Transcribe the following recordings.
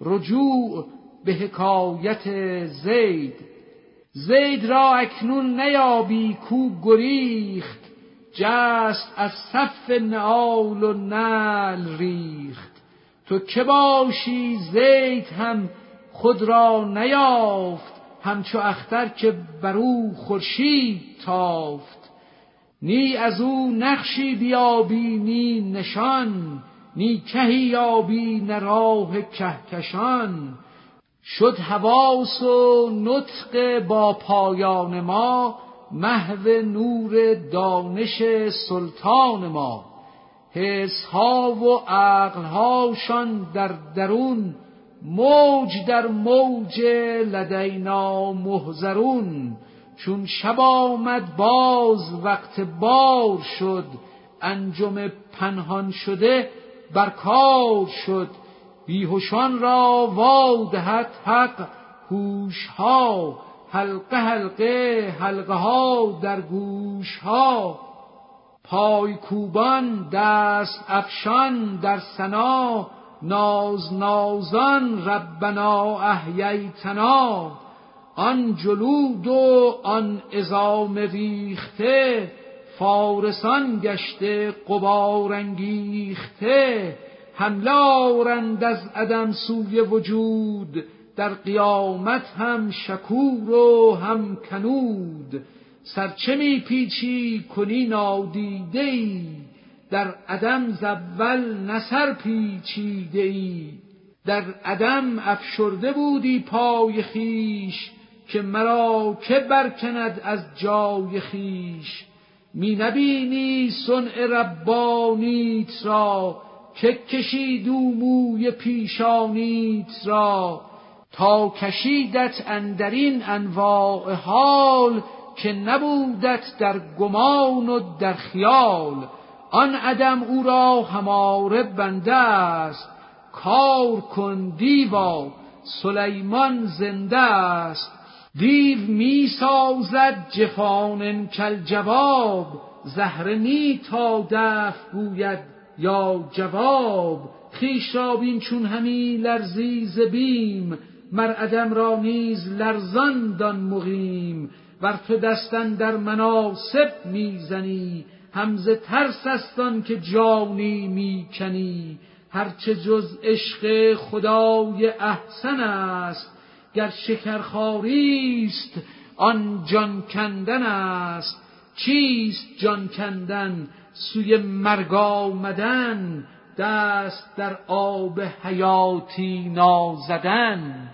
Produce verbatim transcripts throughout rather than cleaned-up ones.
رجوع به حکایت زید. زید را اکنون نیابی کو گریخت، جست از صف نعال و نعل ریخت. تو که باشی زید هم خود را نیافت، همچو اختر که برو خورشید تافت. نی از او نقشی بیابی نی نشان، نی کهی یابی نه راه کهکشان. شد حواس و نطق با پایان ما، محو نور دانش سلطان ما. حسها و عقلهاشان در درون، موج در موج لدینا محضرون. چون شب آمد باز وقت بار شد، انجم پنهان شده بر کار شد. بیهوشان را وادهد حق هوشها، حلقه حلقه حلقه ها در گوشها. پای کوبان دست افشان در ثنا، ناز نازان ربنا احییتنا. آن جلود و آن عظام ریخته، فارسان گشته غبار انگیخته. حمله آرند از عدم سوی وجود، در قیامت هم شکور و هم کنود. سرچه می پیچی کنی نادیده ای، در عدم ز اول نه سر پیچیده ای. در عدم افشرده بودی پای خیش، که مرا که برکند از جای خیش. می نبینی صنع ربانیت را، که کشید او موی پیشانیت را. تا کشیدت اندرین انواع حال، که نبودت در گمان و در خیال. آن عدم او را هماره بنده است، کار کن دیوا سلیمان زنده است. دیو می سازد جفان کل جواب، زهره نی تا دفع گوید یا جواب. خویش را بین چون همی لرزی ز بیم، مر عدم را نیز لرزان دان مقیم. ور تو دست اندر مناصب میزنی، هم ز ترس است آن که جانی میکنی. هرچه جز عشق خدای احسن است، گر شکرخواری است آن جان کندن است. چیست جان کندن؟ سوی مرگ آمدن، دست در آب حیاتی نازدن.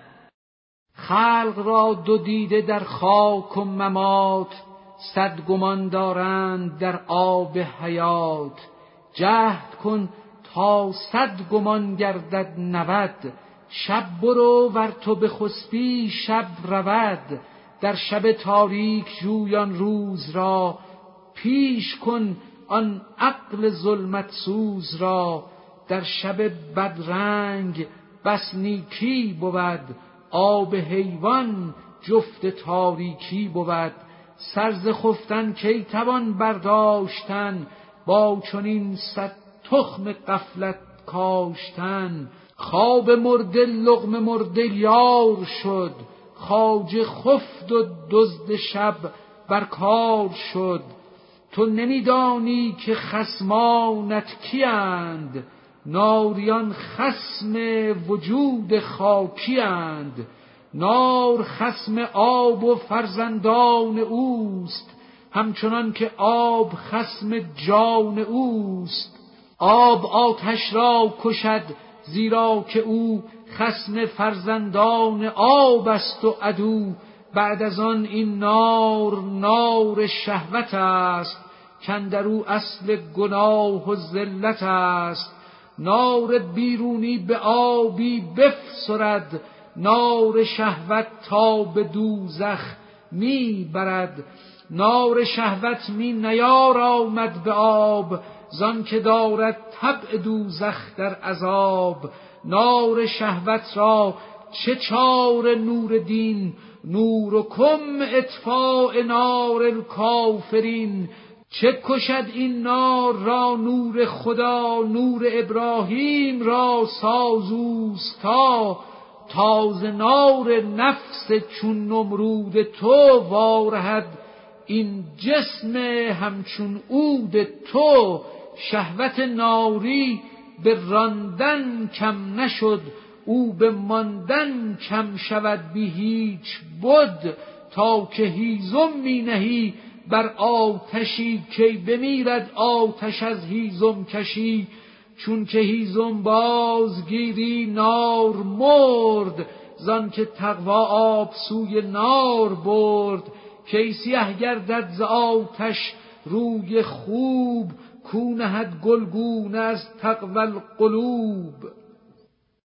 خلق را دو دیده در خاک و ممات، صد گمان دارند در آب حیات. جهد کن تا صد گمان گردد نود، شب برو ور تو بخسبی شب رود. در شب تاریک جویان روز را، پیش کن آن عقل ظلمت سوز را. در شب بدرنگ بس نیکی بود، آب حیوان جفت تاریکی بود. سرز خفتن کی توان برداشتن، با چنین صد تخم غفلت کاشتن. خواب مرده لقمه مرده یار شد، خواجه خفت و دزد شب بر کار شد. تو نمیدانی که خصمانت کیند، ناریان خصم وجود خاکیند. نار خصم آب و فرزندان اوست، همچنان که آب خصم جان اوست. آب آتش را کشد، زیرا که او خصم فرزندان آب است و عدو. بعد از آن این نار نار شهوت است، کاندرو اصل گناه و ذلت است. نار بیرونی به آبی بفسرد، نار شهوت تا به دوزخ می برد. نار شهوت می نیارامد به آب، زان که دارد طبع دوزخ در عذاب. نار شهوت را چه چاره نور دین، نورکم اطفاء نار الکافرین. چه کشد این نار را نور خدا، نور ابراهیم را ساز اوستا. تازه نار نفس چون نمرود تو وارهد این جسم همچون عود تو. شهوت ناری به راندن کم نشد، او به ماندن کم شود بی هیچ بد. تا که هیزم می نهی بر آتشی، کی بمیرد آتش از هیزم کشی. چون که هیزم بازگیری نار مرد، زان که تقوا آب سوی نار برد. کی سیه گردد ز آتش روی خوب، کو نهد گلگون از تقوی القلوب.